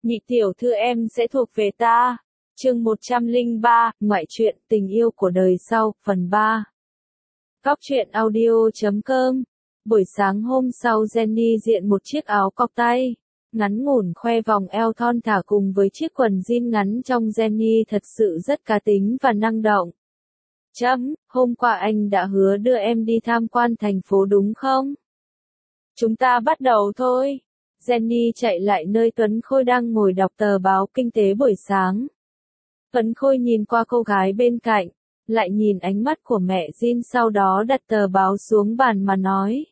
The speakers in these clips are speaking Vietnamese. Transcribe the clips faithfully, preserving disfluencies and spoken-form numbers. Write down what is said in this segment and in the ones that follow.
Nhị tiểu thư em sẽ thuộc về ta. Chương một trăm lẻ ba, ngoại truyện tình yêu của đời sau, phần ba. Góc truyện audio chấm com. Buổi sáng hôm sau Jenny diện một chiếc áo cộc tay ngắn ngủn khoe vòng eo thon thả cùng với chiếc quần jean ngắn trong. Jenny thật sự rất cá tính và năng động. Chấm, hôm qua anh đã hứa đưa em đi tham quan thành phố đúng không? Chúng ta bắt đầu thôi. Jenny chạy lại nơi Tuấn Khôi đang ngồi đọc tờ báo kinh tế buổi sáng. Tuấn Khôi nhìn qua cô gái bên cạnh, lại nhìn ánh mắt của mẹ Jin, sau đó đặt tờ báo xuống bàn mà nói.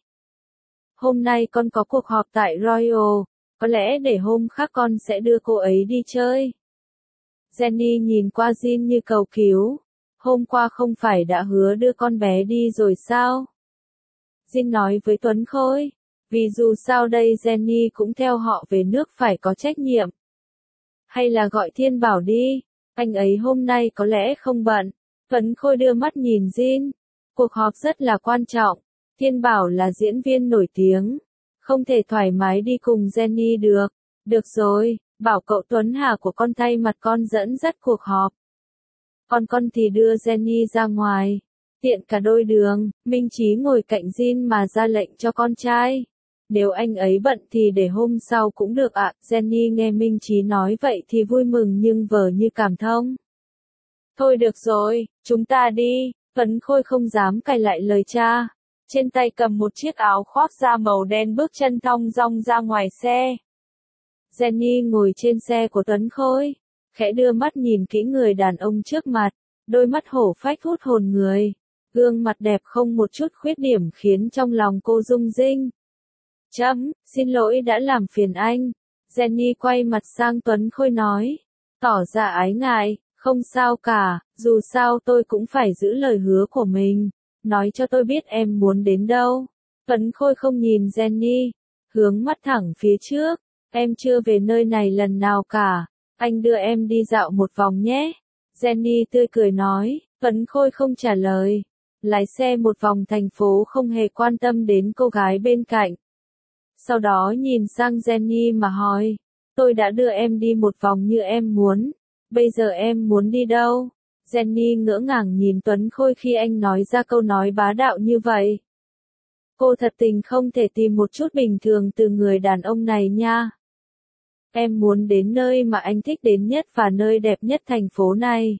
Hôm nay con có cuộc họp tại Royal, có lẽ để hôm khác con sẽ đưa cô ấy đi chơi. Jenny nhìn qua Jin như cầu cứu. Hôm qua không phải đã hứa đưa con bé đi rồi sao? Jin nói với Tuấn Khôi. Vì dù sao đây Jenny cũng theo họ về nước phải có trách nhiệm. Hay là gọi Thiên Bảo đi, anh ấy hôm nay có lẽ không bận. Tuấn Khôi đưa mắt nhìn Jin. Cuộc họp rất là quan trọng. Thiên Bảo là diễn viên nổi tiếng. Không thể thoải mái đi cùng Jenny được. Được rồi, bảo cậu Tuấn Hà của con thay mặt con dẫn dắt cuộc họp. Còn con thì đưa Jenny ra ngoài. Tiện cả đôi đường, Minh Chí ngồi cạnh Jin mà ra lệnh cho con trai. Nếu anh ấy bận thì để hôm sau cũng được ạ. À. Jenny nghe Minh Chí nói vậy thì vui mừng nhưng vờ như cảm thông. Thôi được rồi, chúng ta đi. Tuấn Khôi không dám cãi lại lời cha. Trên tay cầm một chiếc áo khoác da màu đen bước chân thong dong ra ngoài xe. Jenny ngồi trên xe của Tuấn Khôi, khẽ đưa mắt nhìn kỹ người đàn ông trước mặt. Đôi mắt hổ phách hút hồn người. Gương mặt đẹp không một chút khuyết điểm khiến trong lòng cô rung rinh. Chấm, xin lỗi đã làm phiền anh. Jenny quay mặt sang Tuấn Khôi nói. Tỏ ra ái ngại, không sao cả, dù sao tôi cũng phải giữ lời hứa của mình. Nói cho tôi biết em muốn đến đâu. Tuấn Khôi không nhìn Jenny, hướng mắt thẳng phía trước. Em chưa về nơi này lần nào cả. Anh đưa em đi dạo một vòng nhé. Jenny tươi cười nói. Tuấn Khôi không trả lời. Lái xe một vòng thành phố không hề quan tâm đến cô gái bên cạnh. Sau đó nhìn sang Jenny mà hỏi, tôi đã đưa em đi một vòng như em muốn, bây giờ em muốn đi đâu? Jenny ngỡ ngàng nhìn Tuấn Khôi khi anh nói ra câu nói bá đạo như vậy. Cô thật tình không thể tìm một chút bình thường từ người đàn ông này nha. Em muốn đến nơi mà anh thích đến nhất và nơi đẹp nhất thành phố này.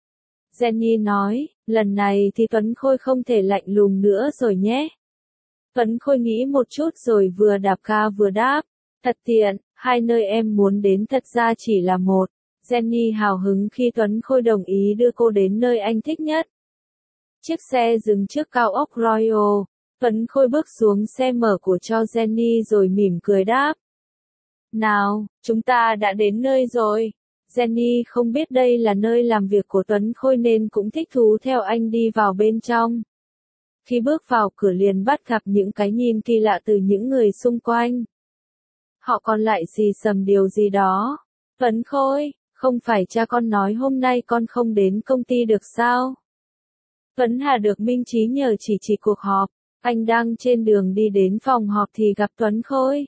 Jenny nói, lần này thì Tuấn Khôi không thể lạnh lùng nữa rồi nhé. Tuấn Khôi nghĩ một chút rồi vừa đạp ga vừa đáp. Thật tiện, hai nơi em muốn đến thật ra chỉ là một. Jenny hào hứng khi Tuấn Khôi đồng ý đưa cô đến nơi anh thích nhất. Chiếc xe dừng trước cao ốc Royal. Tuấn Khôi bước xuống xe mở của cho Jenny rồi mỉm cười đáp. Nào, chúng ta đã đến nơi rồi. Jenny không biết đây là nơi làm việc của Tuấn Khôi nên cũng thích thú theo anh đi vào bên trong. Khi bước vào cửa liền bắt gặp những cái nhìn kỳ lạ từ những người xung quanh. Họ còn lại xì xầm điều gì đó. Tuấn Khôi, không phải cha con nói hôm nay con không đến công ty được sao? Tuấn Hà được Minh Chí nhờ chỉ chỉ cuộc họp. Anh đang trên đường đi đến phòng họp thì gặp Tuấn Khôi.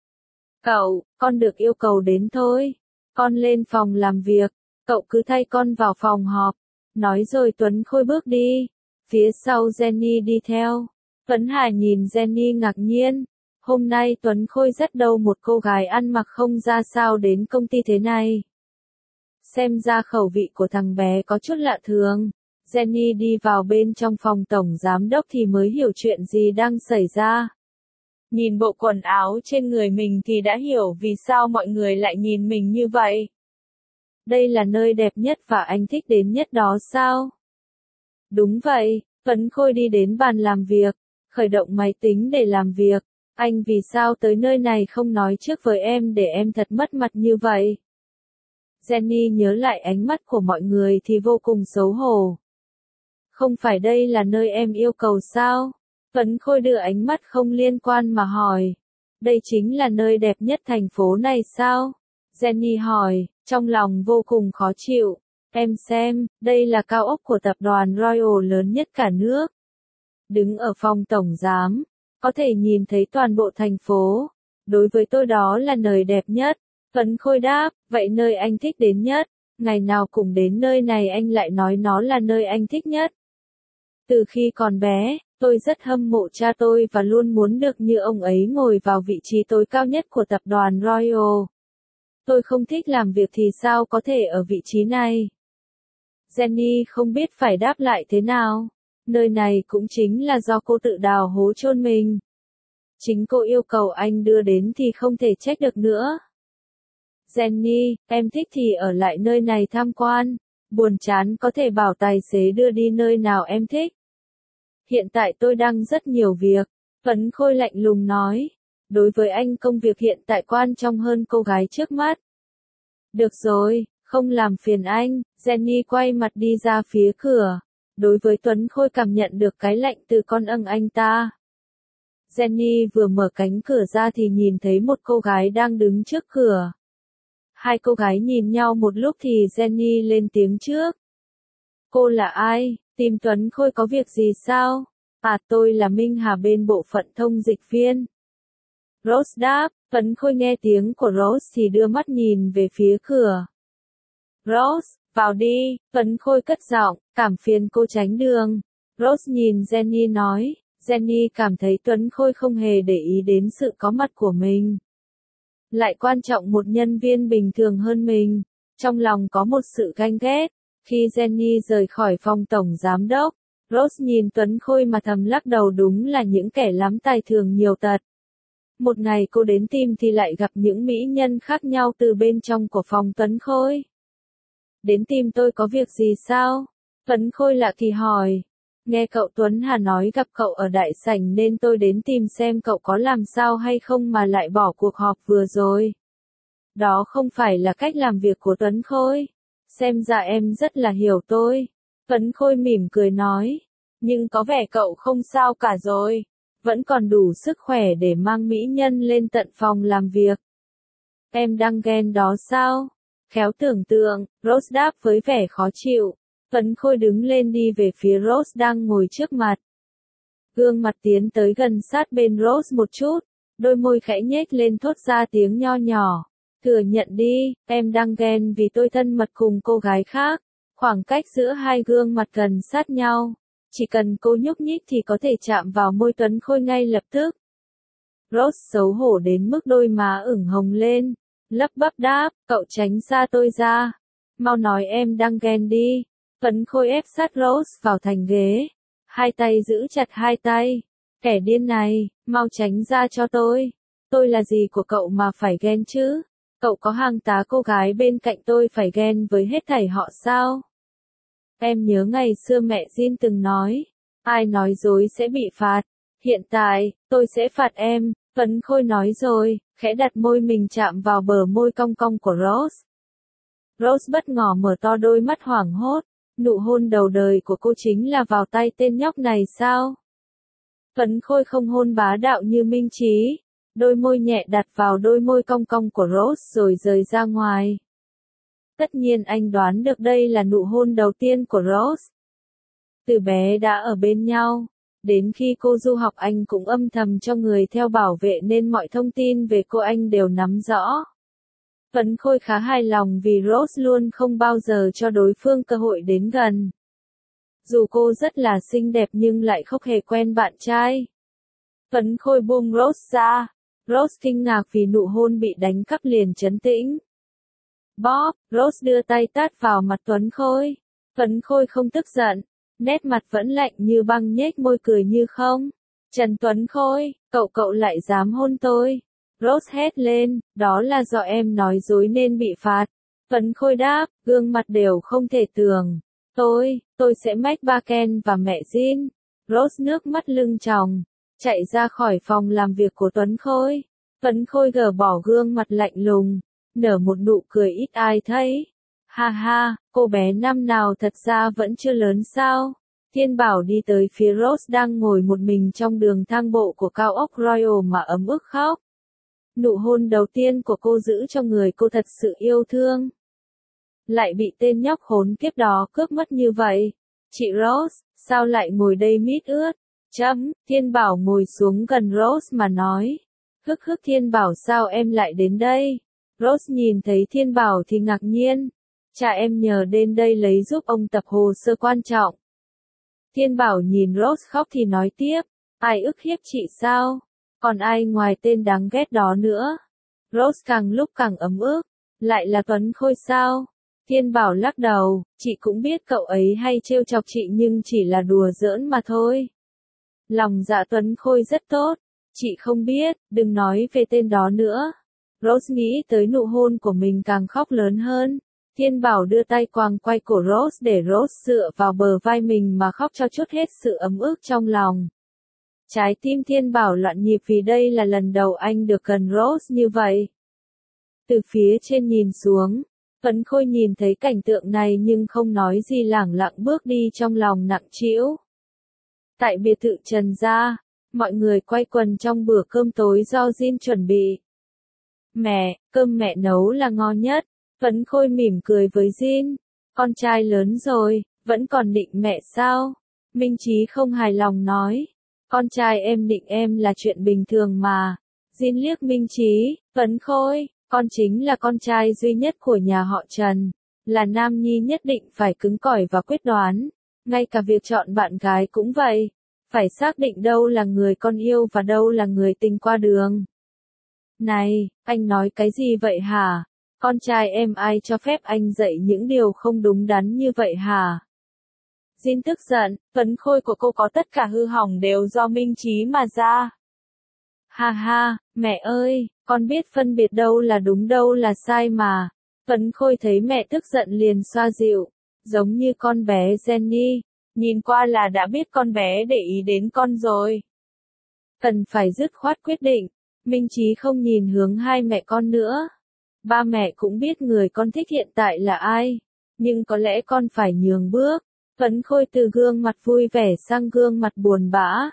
Cậu, con được yêu cầu đến thôi. Con lên phòng làm việc. Cậu cứ thay con vào phòng họp. Nói rồi Tuấn Khôi bước đi. Phía sau Jenny đi theo. Tuấn Hà nhìn Jenny ngạc nhiên. Hôm nay Tuấn Khôi dắt đâu một cô gái ăn mặc không ra sao đến công ty thế này. Xem ra khẩu vị của thằng bé có chút lạ thường. Jenny đi vào bên trong phòng tổng giám đốc thì mới hiểu chuyện gì đang xảy ra. Nhìn bộ quần áo trên người mình thì đã hiểu vì sao mọi người lại nhìn mình như vậy. Đây là nơi đẹp nhất và anh thích đến nhất đó sao? Đúng vậy, Tuấn Khôi đi đến bàn làm việc, khởi động máy tính để làm việc. Anh vì sao tới nơi này không nói trước với em để em thật mất mặt như vậy? Jenny nhớ lại ánh mắt của mọi người thì vô cùng xấu hổ. Không phải đây là nơi em yêu cầu sao? Tuấn Khôi đưa ánh mắt không liên quan mà hỏi. Đây chính là nơi đẹp nhất thành phố này sao? Jenny hỏi, trong lòng vô cùng khó chịu. Em xem, đây là cao ốc của tập đoàn Royal lớn nhất cả nước. Đứng ở phòng tổng giám, có thể nhìn thấy toàn bộ thành phố. Đối với tôi đó là nơi đẹp nhất. Tuấn Khôi đáp, vậy nơi anh thích đến nhất, ngày nào cũng đến nơi này anh lại nói nó là nơi anh thích nhất. Từ khi còn bé, tôi rất hâm mộ cha tôi và luôn muốn được như ông ấy ngồi vào vị trí tối cao nhất của tập đoàn Royal. Tôi không thích làm việc thì sao có thể ở vị trí này? Jenny không biết phải đáp lại thế nào. Nơi này cũng chính là do cô tự đào hố chôn mình. Chính cô yêu cầu anh đưa đến thì không thể trách được nữa. Jenny, em thích thì ở lại nơi này tham quan. Buồn chán có thể bảo tài xế đưa đi nơi nào em thích. Hiện tại tôi đang rất nhiều việc. Tuấn Khôi lạnh lùng nói. Đối với anh công việc hiện tại quan trọng hơn cô gái trước mắt. Được rồi, không làm phiền anh. Jenny quay mặt đi ra phía cửa. Đối với Tuấn Khôi cảm nhận được cái lạnh từ con âng anh ta. Jenny vừa mở cánh cửa ra thì nhìn thấy một cô gái đang đứng trước cửa. Hai cô gái nhìn nhau một lúc thì Jenny lên tiếng trước. Cô là ai? Tìm Tuấn Khôi có việc gì sao? À, tôi là Minh Hà bên bộ phận thông dịch viên. Rose đáp. Tuấn Khôi nghe tiếng của Rose thì đưa mắt nhìn về phía cửa. Rose, vào đi. Tuấn Khôi cất giọng, cảm phiền cô tránh đường. Rose nhìn Jenny nói. Jenny cảm thấy Tuấn Khôi không hề để ý đến sự có mặt của mình. Lại quan trọng một nhân viên bình thường hơn mình. Trong lòng có một sự ganh ghét. Khi Jenny rời khỏi phòng tổng giám đốc, Rose nhìn Tuấn Khôi mà thầm lắc đầu, đúng là những kẻ lắm tài thường nhiều tật. Một ngày cô đến tìm thì lại gặp những mỹ nhân khác nhau từ bên trong của phòng Tuấn Khôi. Đến tìm tôi có việc gì sao? Tuấn Khôi lạ kỳ hỏi. Nghe cậu Tuấn Hà nói gặp cậu ở đại sảnh nên tôi đến tìm xem cậu có làm sao hay không mà lại bỏ cuộc họp vừa rồi. Đó không phải là cách làm việc của Tuấn Khôi. Xem ra em rất là hiểu tôi. Tuấn Khôi mỉm cười nói. Nhưng có vẻ cậu không sao cả rồi. Vẫn còn đủ sức khỏe để mang mỹ nhân lên tận phòng làm việc. Em đang ghen đó sao? Khéo tưởng tượng, Rose đáp với vẻ khó chịu. Tuấn Khôi đứng lên đi về phía Rose đang ngồi trước mặt. Gương mặt tiến tới gần sát bên Rose một chút. Đôi môi khẽ nhếch lên thốt ra tiếng nho nhỏ. Thừa nhận đi, em đang ghen vì tôi thân mật cùng cô gái khác. Khoảng cách giữa hai gương mặt gần sát nhau. Chỉ cần cô nhúc nhích thì có thể chạm vào môi Tuấn Khôi ngay lập tức. Rose xấu hổ đến mức đôi má ửng hồng lên. Lắp bắp đáp, cậu tránh xa tôi ra. Mau nói em đang ghen đi. Tuấn Khôi ép sát Rose vào thành ghế. Hai tay giữ chặt hai tay. Kẻ điên này, mau tránh ra cho tôi. Tôi là gì của cậu mà phải ghen chứ? Cậu có hàng tá cô gái bên cạnh tôi phải ghen với hết thảy họ sao? Em nhớ ngày xưa mẹ Jin từng nói, ai nói dối sẽ bị phạt. Hiện tại, tôi sẽ phạt em, Tuấn Khôi nói rồi, khẽ đặt môi mình chạm vào bờ môi cong cong của Rose. Rose bất ngờ mở to đôi mắt hoảng hốt, nụ hôn đầu đời của cô chính là vào tay tên nhóc này sao? Tuấn Khôi không hôn bá đạo như Minh Trí, đôi môi nhẹ đặt vào đôi môi cong cong của Rose rồi rời ra ngoài. Tất nhiên anh đoán được đây là nụ hôn đầu tiên của Rose. Từ bé đã ở bên nhau, đến khi cô du học anh cũng âm thầm cho người theo bảo vệ nên mọi thông tin về cô anh đều nắm rõ. Tuấn Khôi khá hài lòng vì Rose luôn không bao giờ cho đối phương cơ hội đến gần. Dù cô rất là xinh đẹp nhưng lại không hề quen bạn trai. Tuấn Khôi buông Rose ra. Rose kinh ngạc vì nụ hôn bị đánh cắp liền trấn tĩnh. Bob, Rose đưa tay tát vào mặt Tuấn Khôi. Tuấn Khôi không tức giận, nét mặt vẫn lạnh như băng, nhếch môi cười như không. Trần Tuấn Khôi, cậu cậu lại dám hôn tôi. Rose hét lên, đó là do em nói dối nên bị phạt. Tuấn Khôi đáp, gương mặt đều không thể tưởng. Tôi, tôi sẽ mách ba Ken và mẹ Jin. Rose nước mắt lưng tròng, chạy ra khỏi phòng làm việc của Tuấn Khôi. Tuấn Khôi gỡ bỏ gương mặt lạnh lùng, nở một nụ cười ít ai thấy. Ha ha, cô bé năm nào thật ra vẫn chưa lớn sao? Thiên Bảo đi tới phía Rose đang ngồi một mình trong đường thang bộ của cao ốc Royal mà ấm ức khóc. Nụ hôn đầu tiên của cô giữ cho người cô thật sự yêu thương. Lại bị tên nhóc khốn kiếp đó cướp mất như vậy. Chị Rose, sao lại ngồi đây mít ướt? Chấm, Thiên Bảo ngồi xuống gần Rose mà nói. Hức hức Thiên Bảo sao em lại đến đây? Rose nhìn thấy Thiên Bảo thì ngạc nhiên. Cha em nhờ đến đây lấy giúp ông tập hồ sơ quan trọng. Thiên Bảo nhìn Rose khóc thì nói tiếp. Ai ức hiếp chị sao? Còn ai ngoài tên đáng ghét đó nữa? Rose càng lúc càng ấm ức. Lại là Tuấn Khôi sao? Thiên Bảo lắc đầu. Chị cũng biết cậu ấy hay trêu chọc chị nhưng chỉ là đùa giỡn mà thôi. Lòng dạ Tuấn Khôi rất tốt. Chị không biết, đừng nói về tên đó nữa. Rose nghĩ tới nụ hôn của mình càng khóc lớn hơn. Thiên Bảo đưa tay quàng quay cổ Rose để Rose dựa vào bờ vai mình mà khóc cho trút hết sự ấm ức trong lòng. Trái tim Thiên Bảo loạn nhịp vì đây là lần đầu anh được gần Rose như vậy. Từ phía trên nhìn xuống, Tuấn Khôi nhìn thấy cảnh tượng này nhưng không nói gì, lẳng lặng bước đi trong lòng nặng trĩu. Tại biệt thự Trần gia, mọi người quay quần trong bữa cơm tối do Jin chuẩn bị. Mẹ, cơm mẹ nấu là ngon nhất. Tuấn Khôi mỉm cười với Jin. Con trai lớn rồi, vẫn còn nịnh mẹ sao? Minh Chí không hài lòng nói. Con trai em nịnh em là chuyện bình thường mà. Jin liếc Minh Chí. Tuấn Khôi, con chính là con trai duy nhất của nhà họ Trần. Là nam nhi nhất định phải cứng cỏi và quyết đoán. Ngay cả việc chọn bạn gái cũng vậy. Phải xác định đâu là người con yêu và đâu là người tình qua đường. Này, anh nói cái gì vậy hả? Con trai em ai cho phép anh dạy những điều không đúng đắn như vậy hả? Jin tức giận, Tuấn Khôi của cô có tất cả hư hỏng đều do Minh Chí mà ra. Ha ha, mẹ ơi, con biết phân biệt đâu là đúng đâu là sai mà. Tuấn Khôi thấy mẹ tức giận liền xoa dịu, giống như con bé Jenny, nhìn qua là đã biết con bé để ý đến con rồi. Cần phải dứt khoát quyết định. Minh Chí không nhìn hướng hai mẹ con nữa. Ba mẹ cũng biết người con thích hiện tại là ai, nhưng có lẽ con phải nhường bước. Tuấn Khôi từ gương mặt vui vẻ sang gương mặt buồn bã.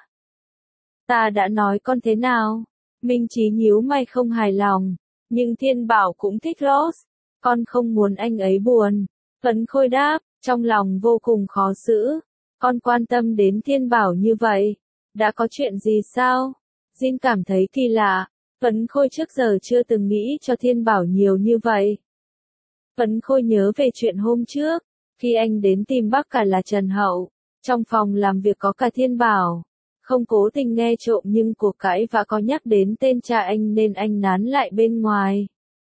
Ta đã nói con thế nào? Minh Chí nhíu mày không hài lòng, nhưng Thiên Bảo cũng thích Rose. Con không muốn anh ấy buồn. Tuấn Khôi đáp, trong lòng vô cùng khó xử. Con quan tâm đến Thiên Bảo như vậy. Đã có chuyện gì sao? Jin cảm thấy kỳ lạ. Tuấn Khôi trước giờ chưa từng nghĩ cho Thiên Bảo nhiều như vậy. Tuấn Khôi nhớ về chuyện hôm trước, khi anh đến tìm bác cả là Trần Hậu, trong phòng làm việc có cả Thiên Bảo. Không cố tình nghe trộm nhưng cuộc cãi và có nhắc đến tên cha anh nên anh nán lại bên ngoài.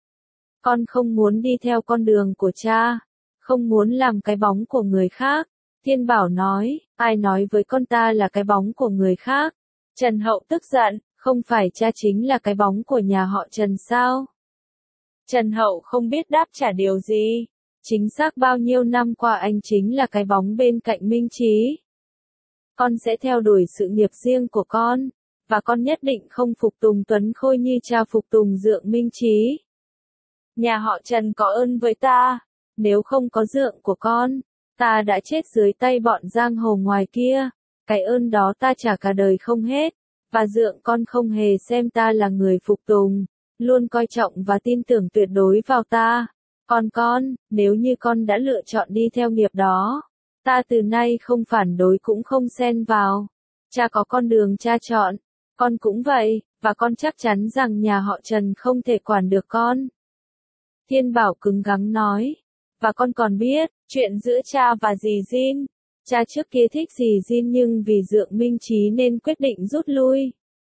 Con không muốn đi theo con đường của cha, không muốn làm cái bóng của người khác. Thiên Bảo nói, ai nói với con ta là cái bóng của người khác? Trần Hậu tức giận. Không phải cha chính là cái bóng của nhà họ Trần sao? Trần Hậu không biết đáp trả điều gì. Chính xác bao nhiêu năm qua anh chính là cái bóng bên cạnh Minh Chí. Con sẽ theo đuổi sự nghiệp riêng của con, và con nhất định không phục tùng Tuấn Khôi như cha phục tùng Dượng Minh Chí. Nhà họ Trần có ơn với ta, nếu không có Dượng của con, ta đã chết dưới tay bọn giang hồ ngoài kia. Cái ơn đó ta trả cả đời không hết. Và Dượng con không hề xem ta là người phục tùng, luôn coi trọng và tin tưởng tuyệt đối vào ta. Còn con, nếu như con đã lựa chọn đi theo nghiệp đó, ta từ nay không phản đối cũng không xen vào. Cha có con đường cha chọn, con cũng vậy, và con chắc chắn rằng nhà họ Trần không thể quản được con. Thiên Bảo cứng rắn nói, và con còn biết, chuyện giữa cha và dì Jin. Cha trước kia thích dì Jin nhưng vì Dượng Minh Chí nên quyết định rút lui.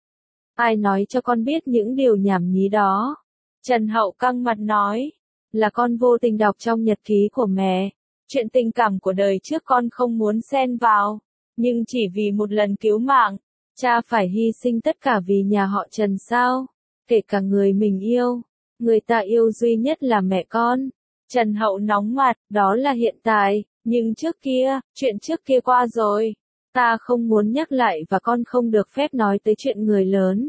Ai nói cho con biết những điều nhảm nhí đó? Trần Hậu căng mặt nói, là con vô tình đọc trong nhật ký của mẹ. Chuyện tình cảm của đời trước con không muốn xen vào, nhưng chỉ vì một lần cứu mạng, cha phải hy sinh tất cả vì nhà họ Trần sao? Kể cả người mình yêu, người ta yêu duy nhất là mẹ con. Trần Hậu nóng mặt, đó là hiện tại. Nhưng trước kia, chuyện trước kia qua rồi. Ta không muốn nhắc lại và con không được phép nói tới chuyện người lớn.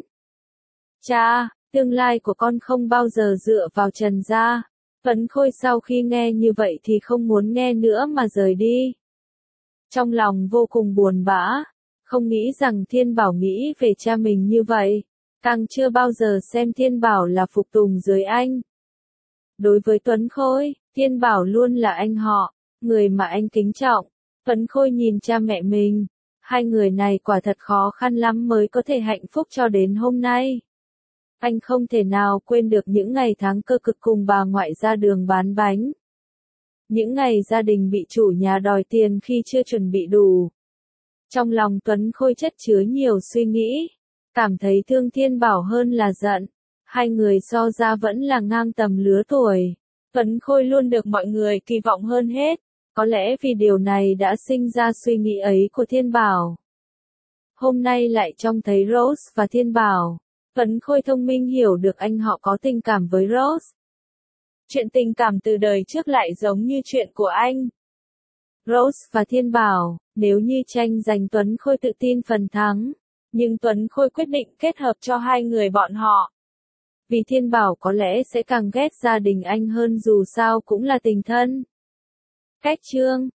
Cha, tương lai của con không bao giờ dựa vào Trần gia. Tuấn Khôi sau khi nghe như vậy thì không muốn nghe nữa mà rời đi. Trong lòng vô cùng buồn bã, không nghĩ rằng Thiên Bảo nghĩ về cha mình như vậy. Càng chưa bao giờ xem Thiên Bảo là phục tùng dưới anh. Đối với Tuấn Khôi, Thiên Bảo luôn là anh họ. Người mà anh kính trọng. Tuấn Khôi nhìn cha mẹ mình. Hai người này quả thật khó khăn lắm mới có thể hạnh phúc cho đến hôm nay. Anh không thể nào quên được những ngày tháng cơ cực cùng bà ngoại ra đường bán bánh. Những ngày gia đình bị chủ nhà đòi tiền khi chưa chuẩn bị đủ. Trong lòng Tuấn Khôi chất chứa nhiều suy nghĩ, cảm thấy thương Thiên Bảo hơn là giận. Hai người so ra vẫn là ngang tầm lứa tuổi. Tuấn Khôi luôn được mọi người kỳ vọng hơn hết. Có lẽ vì điều này đã sinh ra suy nghĩ ấy của Thiên Bảo. Hôm nay lại trông thấy Rose và Thiên Bảo. Tuấn Khôi thông minh hiểu được anh họ có tình cảm với Rose. Chuyện tình cảm từ đời trước lại giống như chuyện của anh. Rose và Thiên Bảo, nếu như tranh giành Tuấn Khôi tự tin phần thắng. Nhưng Tuấn Khôi quyết định kết hợp cho hai người bọn họ. Vì Thiên Bảo có lẽ sẽ càng ghét gia đình anh hơn dù sao cũng là tình thân. Cách chương